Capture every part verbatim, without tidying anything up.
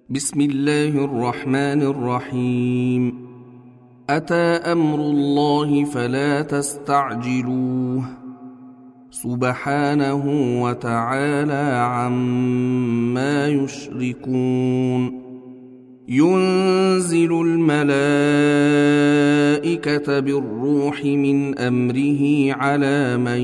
بسم الله الرحمن الرحيم. أتى أمر الله فلا تستعجلوه سبحانه وتعالى عما يشركون. ينزل الملائكة بالروح من أمره على من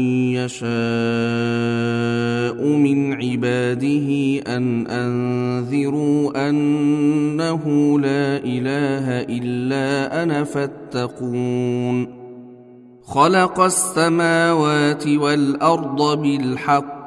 يشاء من عباده أن أنذروا أنه لا إله إلا أنا فاتقون. خلق السماوات والأرض بالحق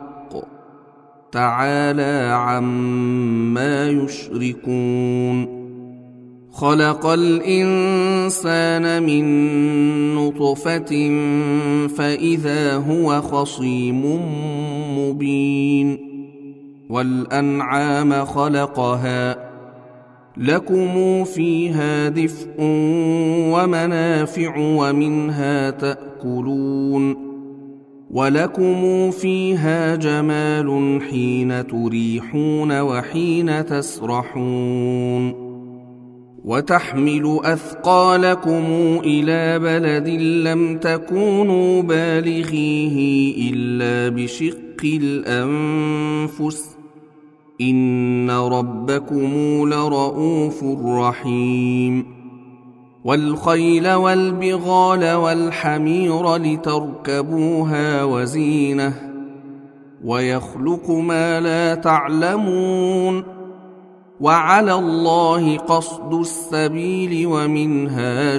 تعالى عما يشركون. خلق الإنسان من نطفة فإذا هو خصيم مبين. والأنعام خلقها لكم فيها دفء ومنافع ومنها تأكلون. ولكم فيها جمال حين تريحون وحين تسرحون. وتحمل أثقالكم إلى بلد لم تكونوا بالغيه إلا بشق الأنفس إن ربكم لرؤوف رحيم. والخيل والبغال والحمير لتركبوها وزينة ويخلق ما لا تعلمون. وعلى الله قصد السبيل ومنها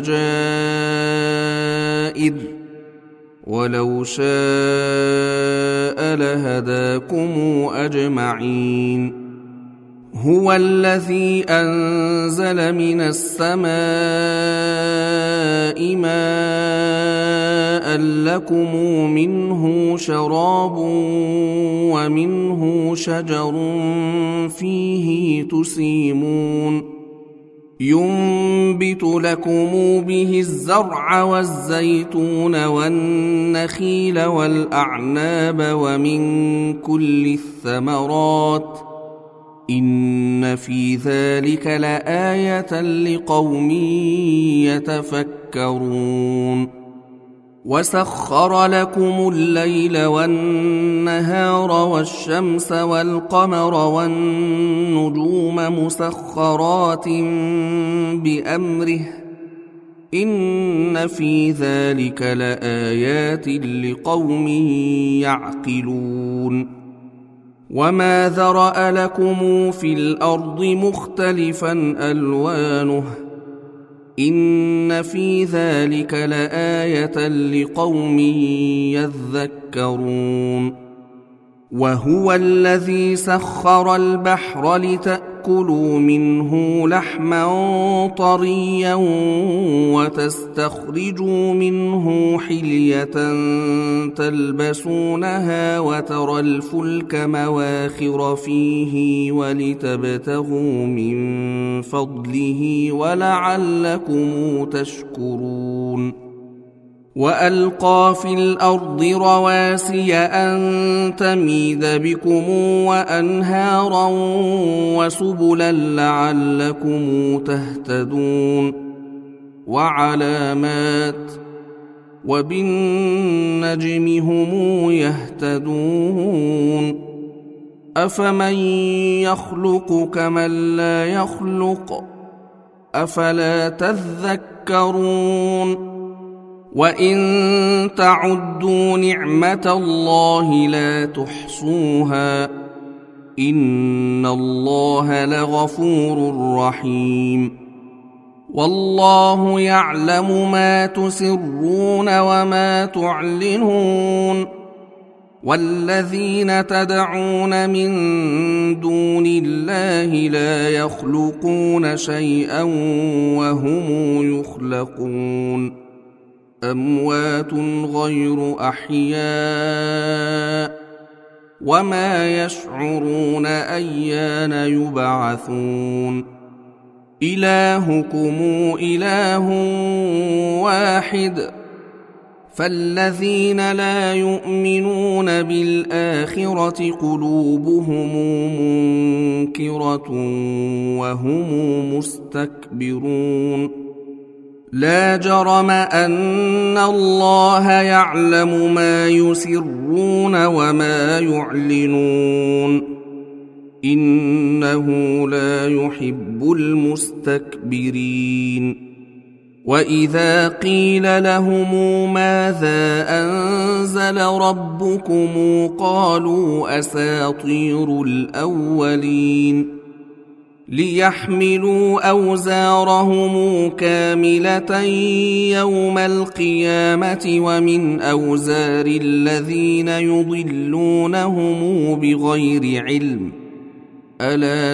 جائر ولو شاء لهداكم أجمعين. هو الذي أنزل من السماء ماء لكم منه شراب ومنه شجر فيه تسيمون. ينبت لكم به الزرع والزيتون والنخيل والأعناب ومن كل الثمرات إن في ذلك لآية لقوم يتفكرون. وسخر لكم الليل والنهار والشمس والقمر والنجوم مسخرات بأمره إن في ذلك لآيات لقوم يعقلون. وما ذرأ لكم في الأرض مختلفا ألوانه إن في ذلك لآية لقوم يذكرون. وهو الذي سخر البحر لتأكلوا منه لحما طريا وتستخرجوا منه حلية تلبسونها وترى الفلك مواخر فيه ولتبتغوا من فضله ولعلكم تشكرون. وألقى في الأرض رواسي أن تميد بكم وأنهارا وسبلا لعلكم تهتدون. وعلامات وبالنجم هم يهتدون. أفمن يخلق كمن لا يخلق أفلا تذكرون. وإن تعدوا نعمة الله لا تحصوها إن الله لغفور رحيم. والله يعلم ما تسرون وما تعلنون. والذين تدعون من دون الله لا يخلقون شيئا وهم يخلقون. أموات غير أحياء وما يشعرون أيان يبعثون. إلهكم إله واحد فالذين لا يؤمنون بالآخرة قلوبهم منكرة وهم مستكبرون لا جرم أن الله يعلم ما يسرون وما يعلنون إنه لا يحب المستكبرين وإذا قيل لهم ماذا أنزل ربكم قالوا أساطير الأولين ليحملوا أوزارهم كاملة يوم القيامة ومن أوزار الذين يضلونهم بغير علم ألا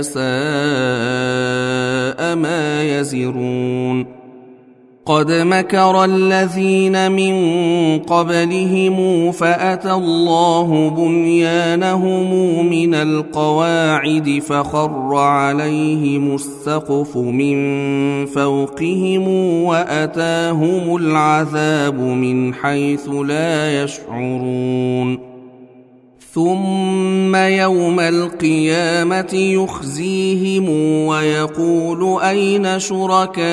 ساء ما يزرون قد مكر الذين من قبلهم فأتى الله بنيانهم من القواعد فخر عليهم السقف من فوقهم وأتاهم العذاب من حيث لا يشعرون ثم يوم القيامة يخزيهم ويقول أين شركائي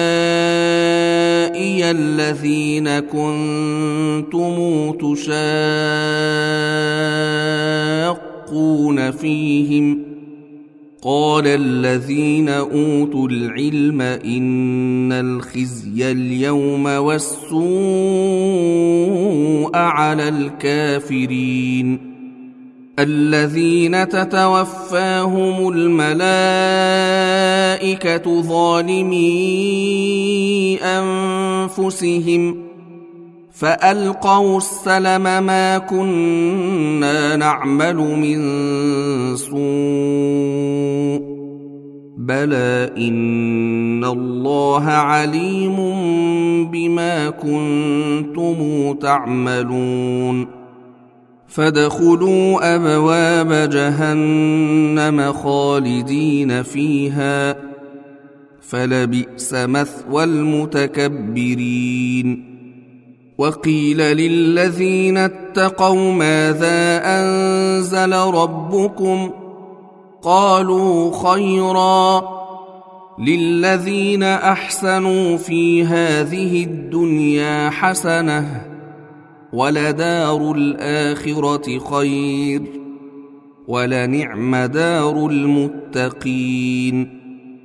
الذين كنتم تشاقون فيهم قال الذين أوتوا العلم إن الخزي اليوم والسوء على الكافرين الذين تتوفاهم الملائكة ظالمي أنفسهم فألقوا السلم ما كنا نعمل من سوء بلى إن الله عليم بما كنتم تعملون فادخلوا أبواب جهنم خالدين فيها فلبئس مثوى المتكبرين وقيل للذين اتقوا ماذا أنزل ربكم قالوا خيرا للذين أحسنوا في هذه الدنيا حسنة ولدار الآخرة خير ولنعم دار المتقين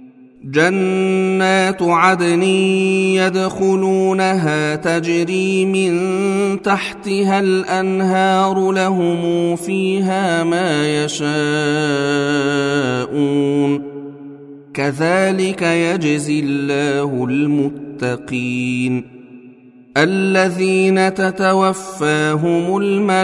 جنات عدن يدخلونها تجري من تحتها الأنهار لهم فيها ما يشاءون كذلك يجزي الله المتقين الذين تتوفاهم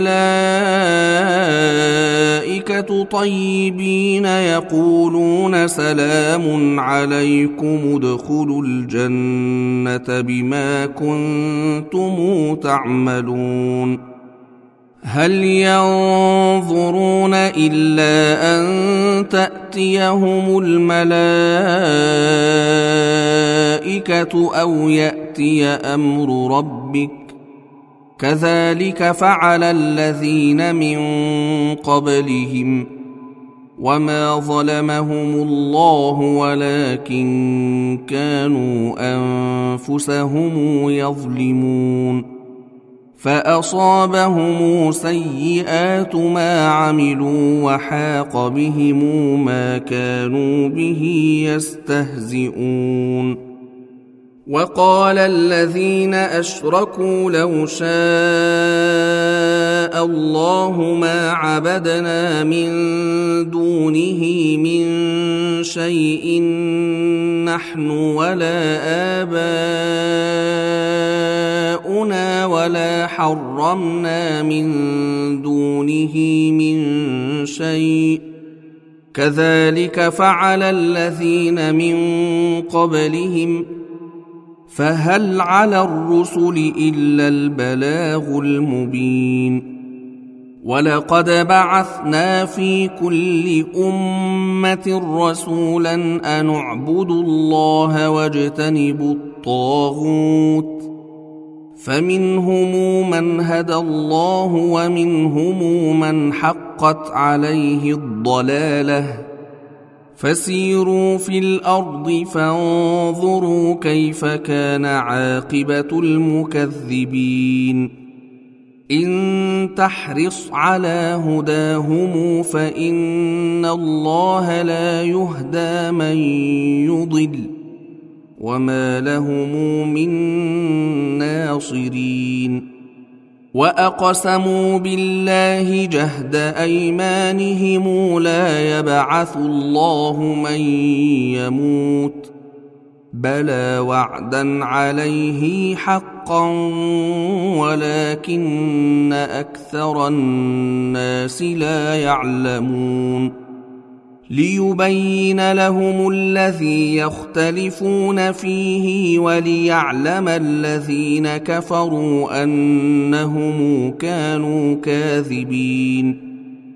الملائكة طيبين يقولون سلام عليكم ادخلوا الجنة بما كنتم تعملون هل ينظرون إلا أن تأتيهم الملائكة أو يأتي أمر ربك كذلك فعل الذين من قبلهم وما ظلمهم الله ولكن كانوا أنفسهم يظلمون فأصابهم سيئات ما عملوا وحاق بهم ما كانوا به يستهزئون وقال الذين أشركوا لو شاء الله ما عبدنا من دونه من شيء نحن ولا آباؤنا ولا حرمنا من دونه من شيء كذلك فعل الذين من قبلهم فهل على الرسل إلا البلاغ المبين ولقد بعثنا في كل أمة رسولا أن اعبدوا الله واجتنبوا الطاغوت فمنهم من هدى الله ومنهم من حقت عليه الضلالة فسيروا في الأرض فانظروا كيف كان عاقبة المكذبين إن تحرص على هداهم فإن الله لا يهدى من يضل وما لهم من ناصرين وأقسموا بالله جهد أيمانهم لا يبعث الله من يموت بلى وعدا عليه حقا ولكن أكثر الناس لا يعلمون ليبين لهم الذي يختلفون فيه وليعلم الذين كفروا أنهم كانوا كاذبين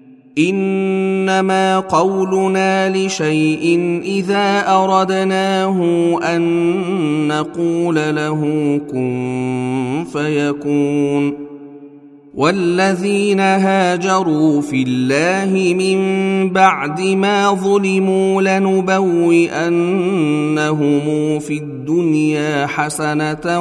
إنما قولنا لشيء إذا أردناه أن نقول له كن فيكون والذين هاجروا في الله من بعد ما ظلموا لنبوئنهم في الدنيا حسنة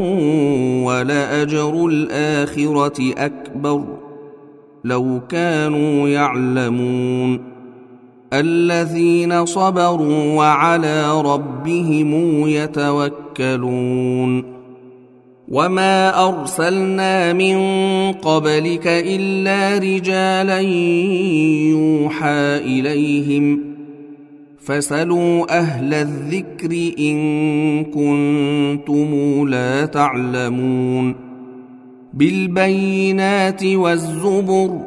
ولأجر الآخرة أكبر لو كانوا يعلمون الذين صبروا وعلى ربهم يتوكلون وما أرسلنا من قبلك إلا رجالا يوحى إليهم فاسألوا أهل الذكر إن كنتم لا تعلمون بالبينات والزبر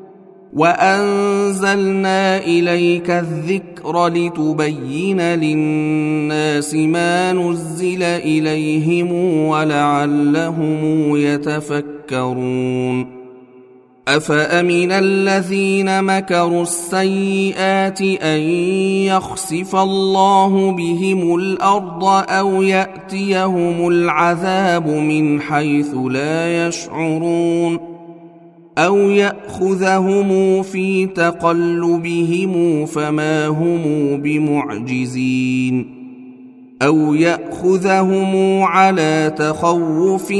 وأنزلنا إليك الذكر لتبين للناس ما نزل إليهم ولعلهم يتفكرون أفأمن الذين مكروا السيئات أن يخسف الله بهم الأرض أو يأتيهم العذاب من حيث لا يشعرون أو يأخذهم في تقلبهم فما هم بمعجزين أو يأخذهم على تخوف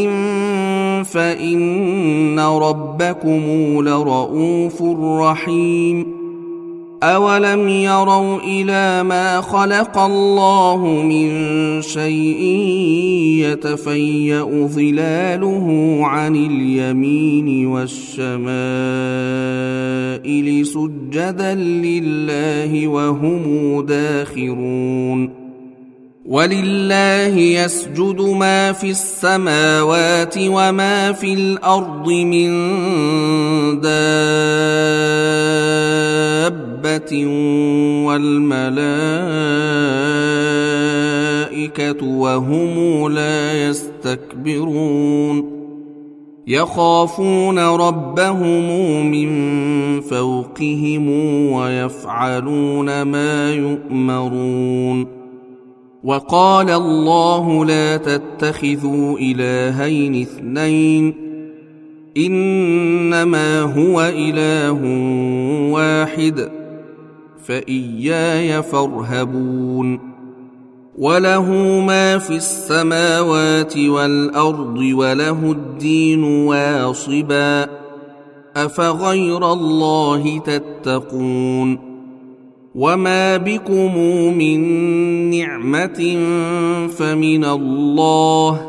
فإن ربكم لرؤوف رحيم أولم يروا إلى ما خلق الله من شيء يتفيأ ظلاله عن اليمين والشمائل سجدا لله وهم داخرون ولله يسجد ما في السماوات وما في الأرض من دابة والملائكة وهم لا يستكبرون يخافون ربهم من فوقهم ويفعلون ما يؤمرون وقال الله لا تتخذوا إلهين اثنين إنما هو إله واحد فإياي فارهبون وله ما في السماوات والأرض وله الدين واصبا أفغير الله تتقون وما بكم من نعمة فمن الله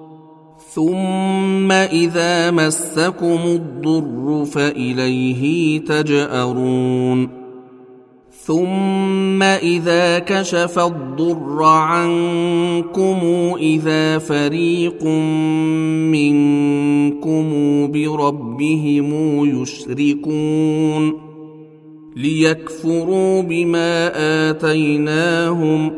ثم إذا مسكم الضر فإليه تجأرون ثم إذا كشف الضر عنكم إذا فريق منكم بربهم يشركون ليكفروا بما آتيناهم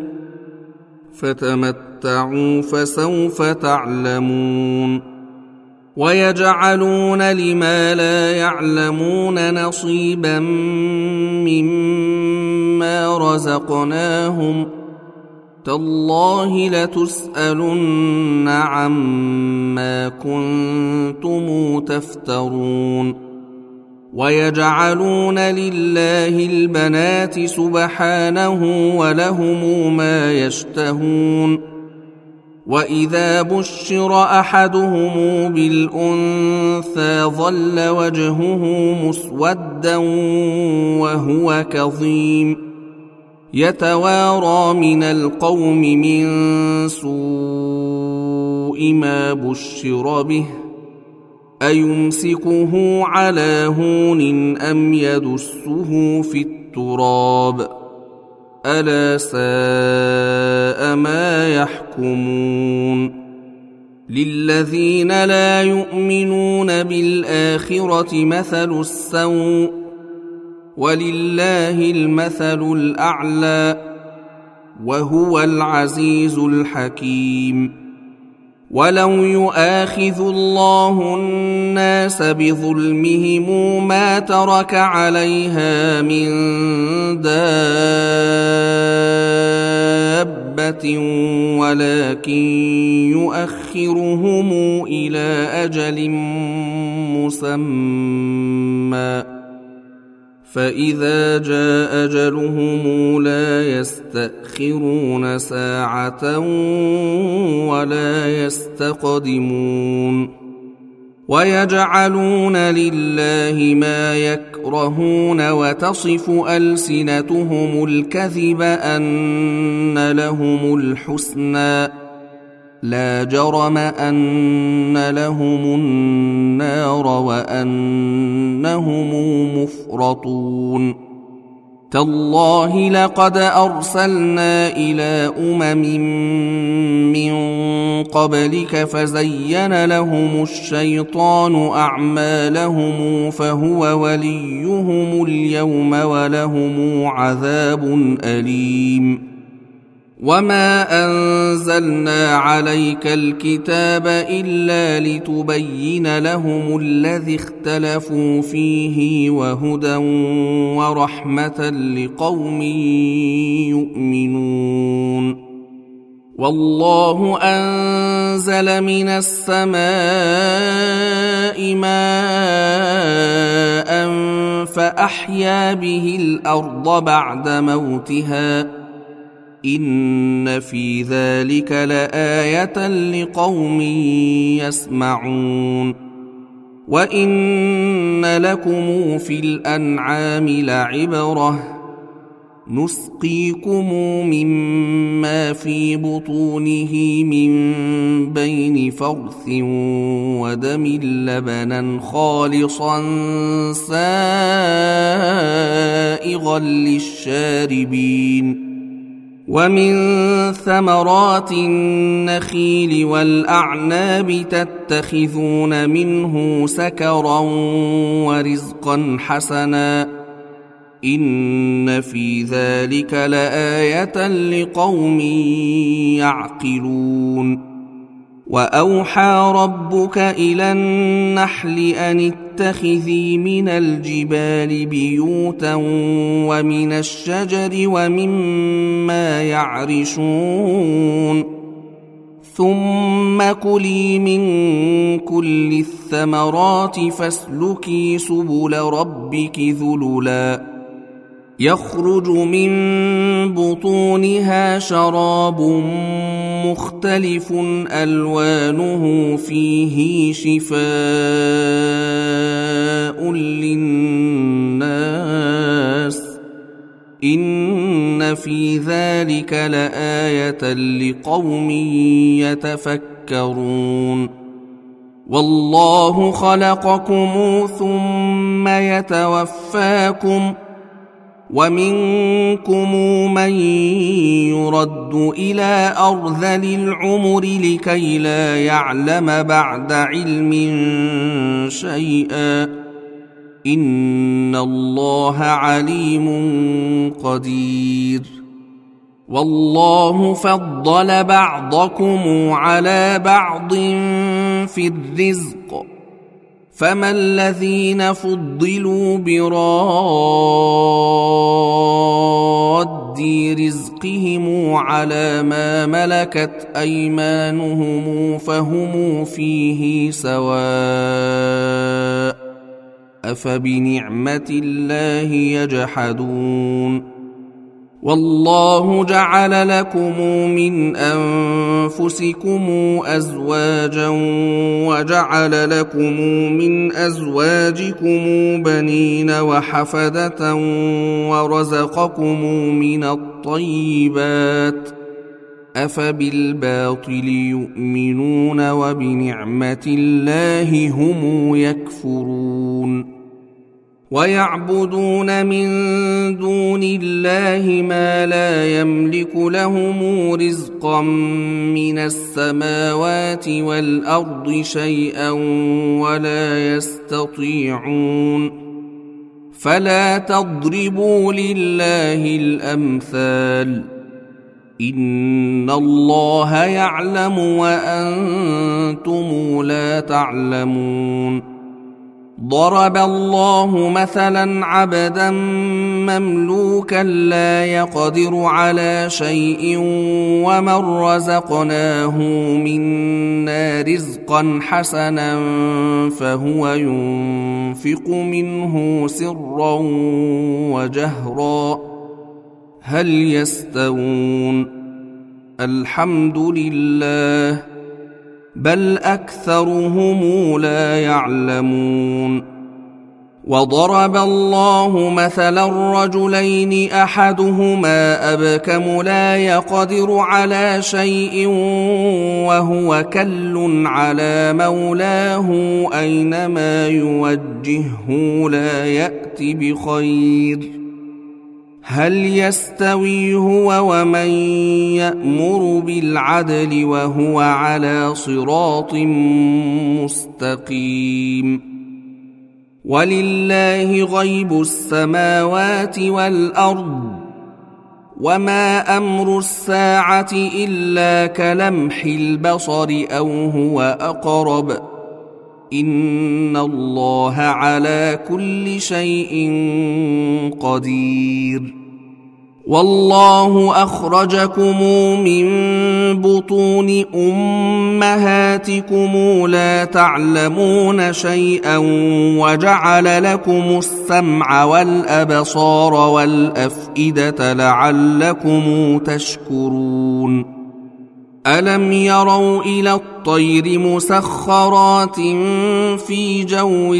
فتمتعوا فسوف تعلمون ويجعلون لما لا يعلمون نصيبا مما رزقناهم تالله لتسألن عما كنتم تفترون ويجعلون لله البنات سبحانه ولهم ما يشتهون وإذا بشر أحدهم بالأنثى ظل وجهه مسودا وهو كظيم يتوارى من القوم من سوء ما بشر به أيمسكه على هون أم يدسه في التراب ألا ساء ما يحكمون للذين لا يؤمنون بالآخرة مثل السوء ولله المثل الأعلى وهو العزيز الحكيم ولو يؤاخذ الله الناس بظلمهم ما ترك عليها من دابة ولكن يؤخرهم إلى أجل مسمى فإذا جاء أجلهم لا يستأخرون ساعة ولا يستقدمون ويجعلون لله ما يكرهون وتصف ألسنتهم الكذب أن لهم الحسنى لا جرم أن لهم النار وأنهم مفرطون تالله لقد أرسلنا إلى أمم من قبلك فزين لهم الشيطان أعمالهم فهو وليهم اليوم ولهم عذاب أليم وما أنزلنا عليك الكتاب إلا لتبين لهم الذي اختلفوا فيه وهدى ورحمة لقوم يؤمنون والله أنزل من السماء ماء فأحيا به الأرض بعد موتها إن في ذلك لآية لقوم يسمعون وإن لكم في الأنعام لعبرة نسقيكم مما في بطونه من بين فرث ودم لبنا خالصا سائغا للشاربين ومن ثمرات النخيل والأعناب تتخذون منه سكرا ورزقا حسنا إن في ذلك لآية لقوم يعقلون وأوحى ربك إلى النحل أن اتخذي من الجبال بيوتا ومن الشجر ومما يعرشون ثم كلي من كل الثمرات فاسلكي سبل ربك ذللا يخرج من بطونها شراب مختلف ألوانه فيه شفاء للناس إن في ذلك لآية لقوم يتفكرون والله خلقكم ثم يتوفاكم ومنكم من يرد إلى أرذل العمر لكي لا يعلم بعد علم شيئا إن الله عليم قدير والله فضل بعضكم على بعض في الرزق فما الذين فضلوا براد رزقهم على ما ملكت أيمانهم فهم فيه سواء أفبنعمة الله يجحدون والله جعل لكم من أنفسكم أزواجا وجعل لكم من أزواجكم بنين وحفدة ورزقكم من الطيبات أفبالباطل يؤمنون وبنعمة الله هم يكفرون ويعبدون من دون الله ما لا يملك لهم رزقا من السماوات والأرض شيئا ولا يستطيعون فلا تضربوا لله الأمثال إن الله يعلم وأنتم لا تعلمون ضرب الله مثلا عبدا مملوكا لا يقدر على شيء ومن رزقناه منا رزقا حسنا فهو ينفق منه سرا وجهرا هل يستوون الحمد لله بل أكثرهم لا يعلمون وضرب الله مثلا رجلين أحدهما أبكم لا يقدر على شيء وهو كل على مولاه أينما يوجهه لا يأت بخير هل يستوي هو ومن يأمر بالعدل وهو على صراط مستقيم ولله غيب السماوات والأرض وما أمر الساعة إلا كلمح البصر أو هو أقرب إن الله على كل شيء قدير والله أخرجكم من بطون أمهاتكم لا تعلمون شيئا وجعل لكم السمع والأبصار والأفئدة لعلكم تشكرون ألم يروا إلى الطير مسخرات في جو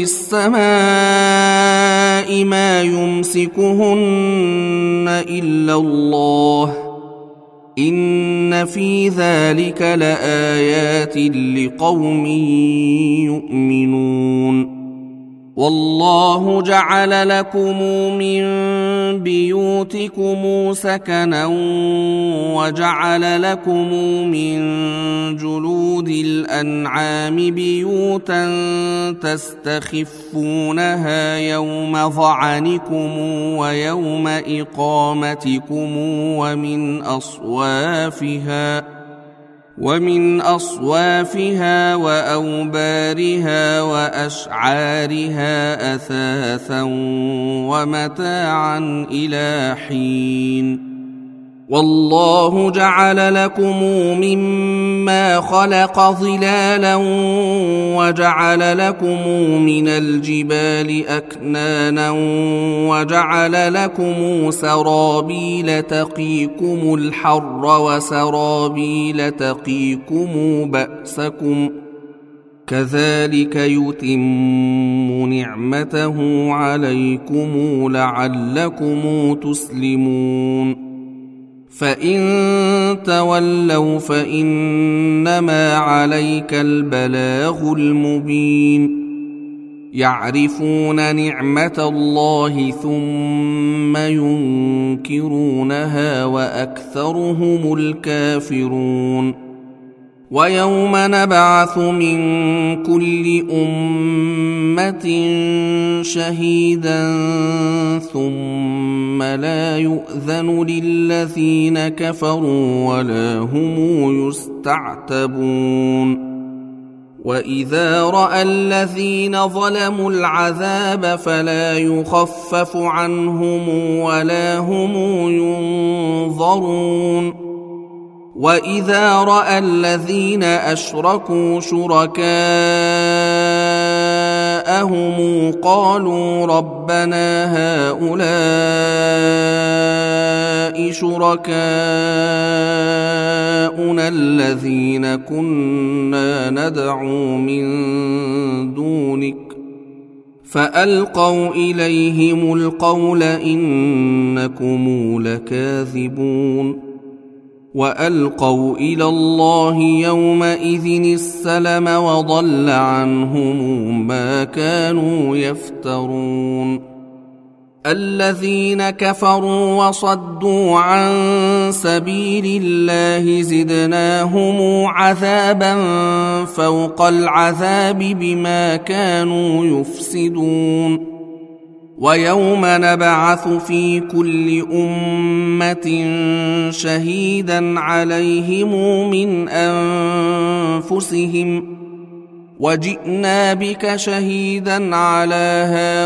السماء ما يمسكهن إلا الله إن في ذلك لآيات لقوم يؤمنون والله جعل لكم من بيوتكم سكنا وجعل لكم من جلود الأنعام بيوتا تستخفونها يوم ظعنكم ويوم إقامتكم ومن أصوافها ومن أصوافها وأوبارها وأشعارها أثاثا ومتاعا إلى حين والله جعل لكم مما خلق ظلالا وجعل لكم من الجبال أكنانا وجعل لكم سرابيل تقيكم الحر وسرابيل تقيكم بأسكم كذلك يتم نعمته عليكم لعلكم تسلمون فإن تولوا فإنما عليك البلاغ المبين يعرفون نعمة الله ثم ينكرونها وأكثرهم الكافرون ويوم نبعث من كل أمة شهيدا ثم لا يؤذن للذين كفروا ولا هم يستعتبون وإذا رأى الذين ظلموا العذاب فلا يخفف عنهم ولا هم ينظرون وإذا رأى الذين أشركوا شركاءهم قالوا ربنا هؤلاء شركاؤنا الذين كنا ندعو من دونك فألقوا إليهم القول إنكم لكاذبون وألقوا إلى الله يومئذ السلم وضل عنهم ما كانوا يفترون الذين كفروا وصدوا عن سبيل الله زدناهم عذابا فوق العذاب بما كانوا يفسدون ويوم نبعث في كل أمة شهيدا عليهم من أنفسهم وجئنا بك شهيدا على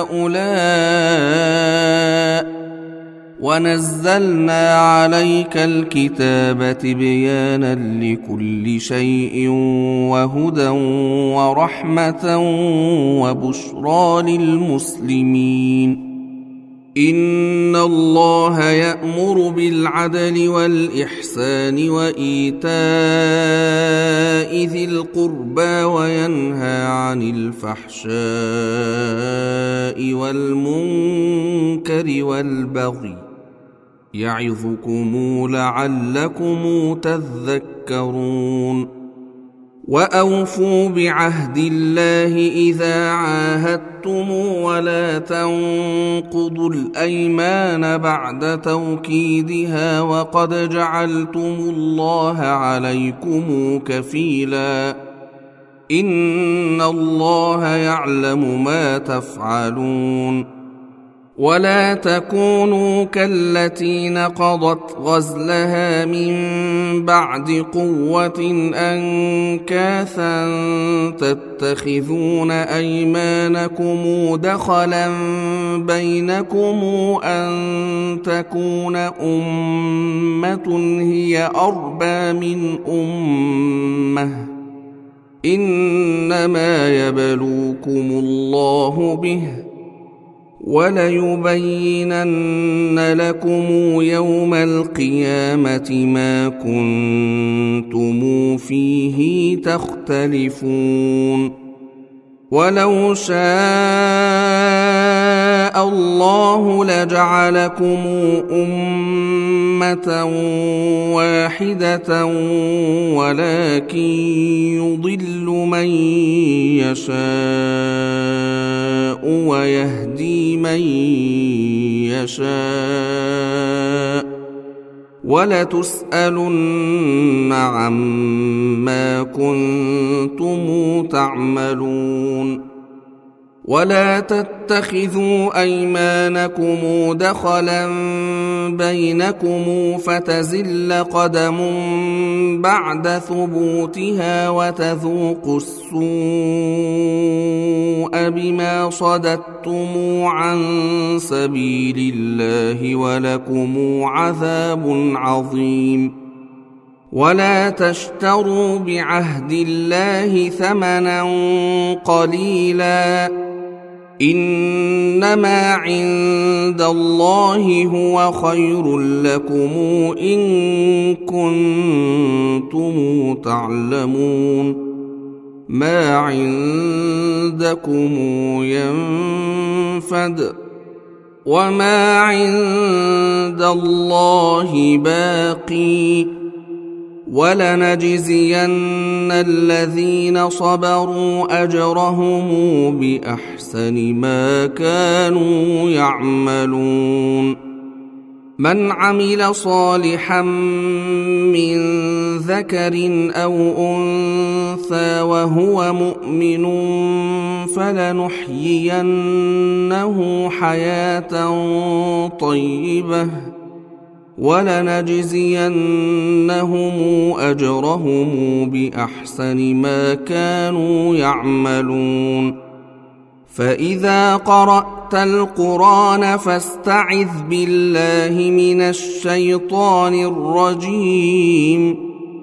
هؤلاء ونزلنا عليك الكتاب تبيانا لكل شيء وهدى ورحمة وبشرى للمسلمين إن الله يأمر بالعدل والإحسان وإيتاء ذي القربى وينهى عن الفحشاء والمنكر والبغي يعظكم لعلكم تذكرون وأوفوا بعهد الله إذا عاهدتم ولا تنقضوا الأيمان بعد توكيدها وقد جعلتم الله عليكم كفيلا إن الله يعلم ما تفعلون ولا تكونوا كالتي نقضت غزلها من بعد قوة أنكاثا تتخذون أيمانكم دخلا بينكم أن تكون أمة هي أربى من أمة إنما يبلوكم الله به وليبينن لكم يوم القيامة ما كنتم فيه تختلفون ولو شاء الله لجعلكم أمة واحدة ولكن يضل من يشاء ويهدي من يشاء ولتسألن عما كنتم تعملون ولا تتخذوا أيمانكم دخلا بينكم فتزل قدم بعد ثبوتها وتذوقوا السوء بما صددتم عن سبيل الله ولكم عذاب عظيم ولا تشتروا بعهد الله ثمنا قليلا إنما عند الله هو خير لكم إن كنتم تعلمون ما عندكم ينفد وما عند الله باقي ولنجزين الذين صبروا أجرهم بأحسن ما كانوا يعملون من عمل صالحا من ذكر أو أنثى وهو مؤمن فلنحيينه حياة طيبة ولنجزينهم أجرهم بأحسن ما كانوا يعملون. فإذا قرأت القرآن فاستعذ بالله من الشيطان الرجيم،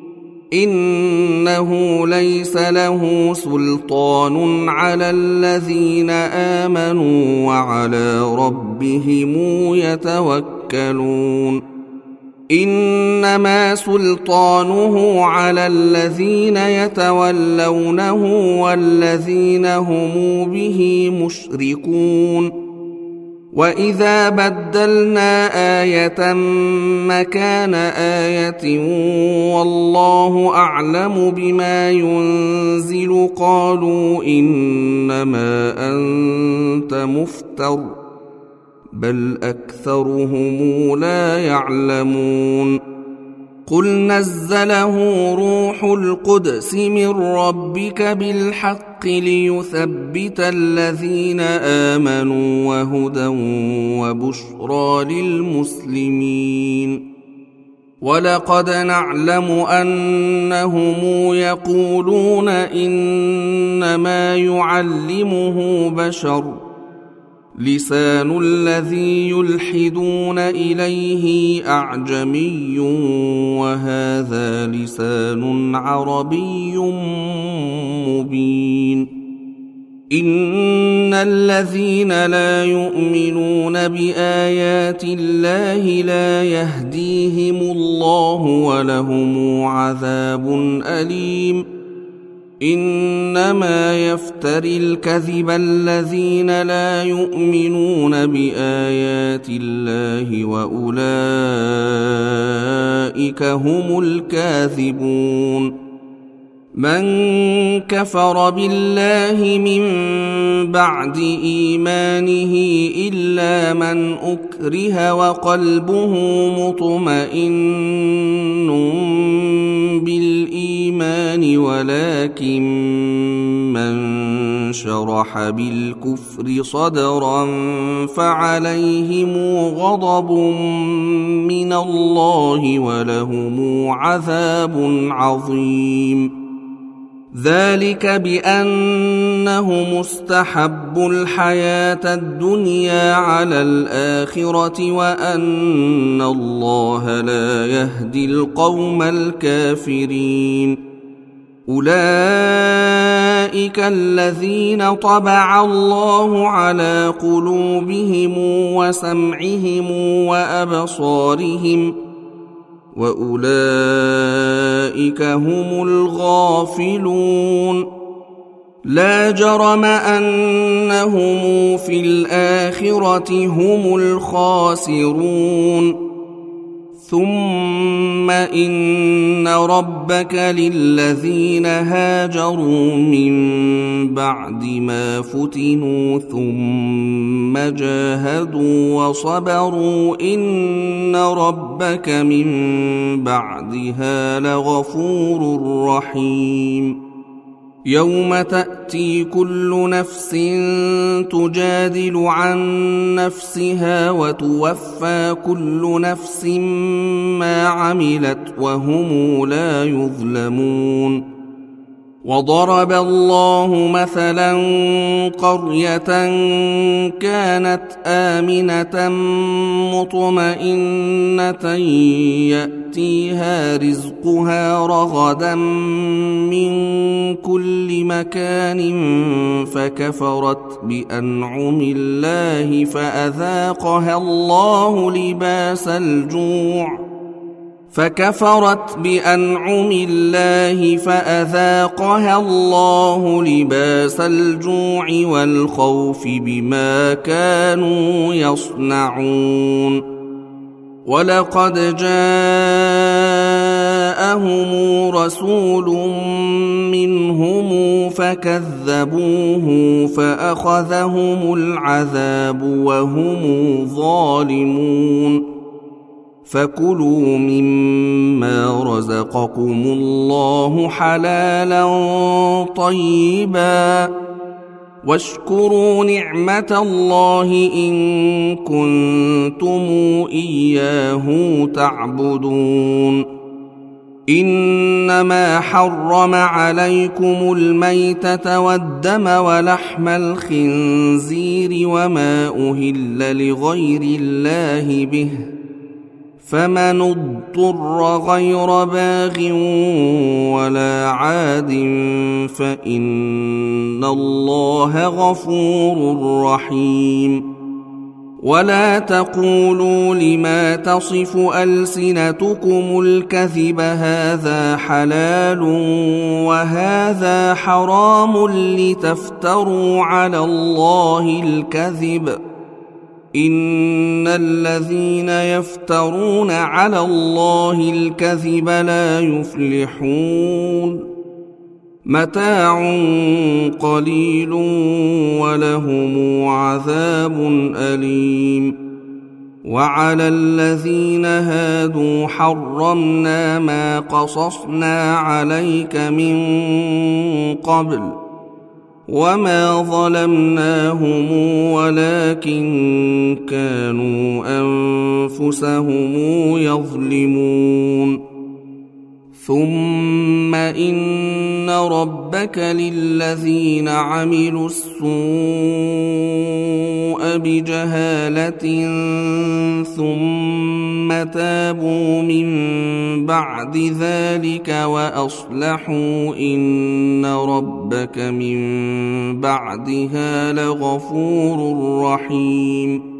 إنه ليس له سلطان على الذين آمنوا وعلى ربهم يتوكلون. إنما سلطانه على الذين يتولونه والذين هم به مشركون. وإذا بدلنا آية مكان آية والله أعلم بما ينزل قالوا إنما أنت مفتر بل أكثرهم لا يعلمون. قل نزله روح القدس من ربك بالحق ليثبت الذين آمنوا وهدى وبشرى للمسلمين. ولقد نعلم أنهم يقولون إنما يعلمه بشر، لسان الذي يلحدون إليه أعجمي وهذا لسان عربي مبين. إن الذين لا يؤمنون بآيات الله لا يهديهم الله ولهم عذاب أليم. إنما يفتري الكذب الذين لا يؤمنون بآيات الله وأولئك هم الكاذبون. من كفر بالله من بعد إيمانه إلا من أكره وقلبه مطمئن بالإيمان ولكن من شرح بالكفر صدرا فعليهم غضب من الله ولهم عذاب عظيم. ذلك بأنه مستحب الحياة الدنيا على الآخرة وأن الله لا يهدي القوم الكافرين. أولئك الذين طبع الله على قلوبهم وسمعهم وأبصارهم وأولئك هم الغافلون. لا جرم أنهم في الآخرة هم الخاسرون. ثم إن ربك للذين هاجروا من بعد ما فتنوا ثم جاهدوا وصبروا إن ربك من بعدها لغفور رحيم. يوم تأتي كل نفس تجادل عن نفسها وتوفى كل نفس ما عملت وهم لا يظلمون. وضرب الله مثلا قرية كانت آمنة مطمئنة يأتيها رزقها رغدا من كل مكان فكفرت بأنعم الله فأذاقها الله لباس الجوع فكفرت بأنعم الله فأذاقها الله لباس الجوع والخوف بما كانوا يصنعون. ولقد جاءهم رسول منهم فكذبوه فأخذهم العذاب وهم ظالمون. فكلوا مما رزقكم الله حلالا طيبا واشكروا نعمة الله إن كنتم إياه تعبدون إنما حرم عليكم الميتة والدم ولحم الخنزير وما أهل لغير الله به فمن اضطر غير باغ ولا عاد فإن الله غفور رحيم ولا تقولوا لما تصف ألسنتكم الكذب هذا حلال وهذا حرام لتفتروا على الله الكذب إن الذين يفترون على الله الكذب لا يفلحون متاع قليل ولهم عذاب أليم وعلى الذين هادوا حرمنا ما قصصنا عليك من قبل وما ظلمناهم ولكن كانوا أنفسهم يظلمون ثم إن ربك للذين عملوا السوء بجهالة ثم تابوا من بعد ذلك وأصلحوا إن ربك من بعدها لغفور رحيم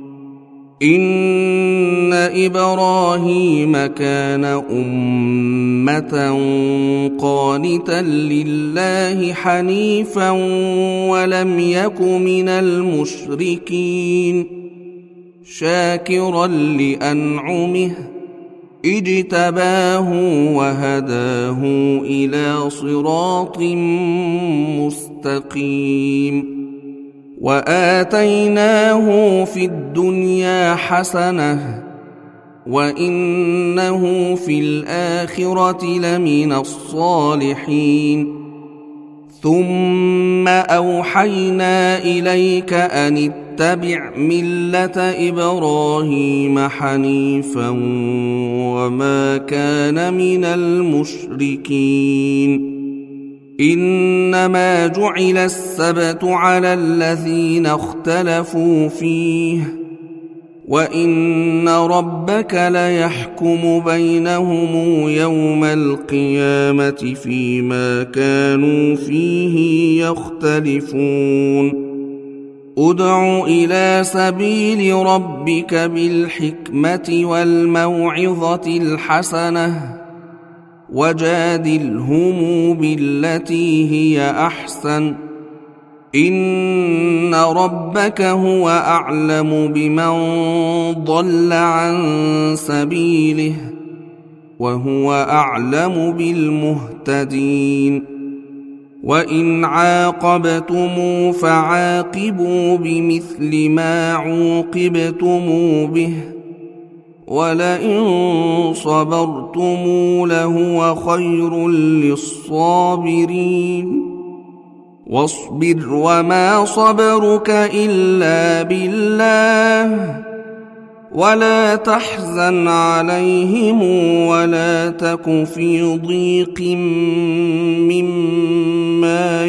إن إبراهيم كان أمة قانتا لله حنيفا ولم يك من المشركين شاكرا لأنعمه اجتباه وهداه إلى صراط مستقيم وآتيناه في الدنيا حسنة وإنه في الآخرة لمن الصالحين ثم أوحينا إليك أن اتبع ملة إبراهيم حنيفا وما كان من المشركين إنما جعل السبت على الذين اختلفوا فيه وإن ربك ليحكم بينهم يوم القيامة فيما كانوا فيه يختلفون ادع إلى سبيل ربك بالحكمة والموعظة الحسنة وجادلهم بالتي هي أحسن إن ربك هو أعلم بمن ضل عن سبيله وهو أعلم بالمهتدين وإن عاقبتم فعاقبوا بمثل ما عوقبتم به ولئن صبرتم لهو خير للصابرين واصبر وما صبرك إلا بالله ولا تحزن عليهم ولا تك في ضيق مما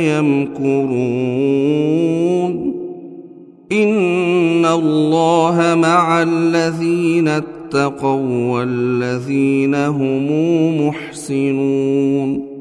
يمكرون إن الله مع الذين اتقوا والذين هم محسنون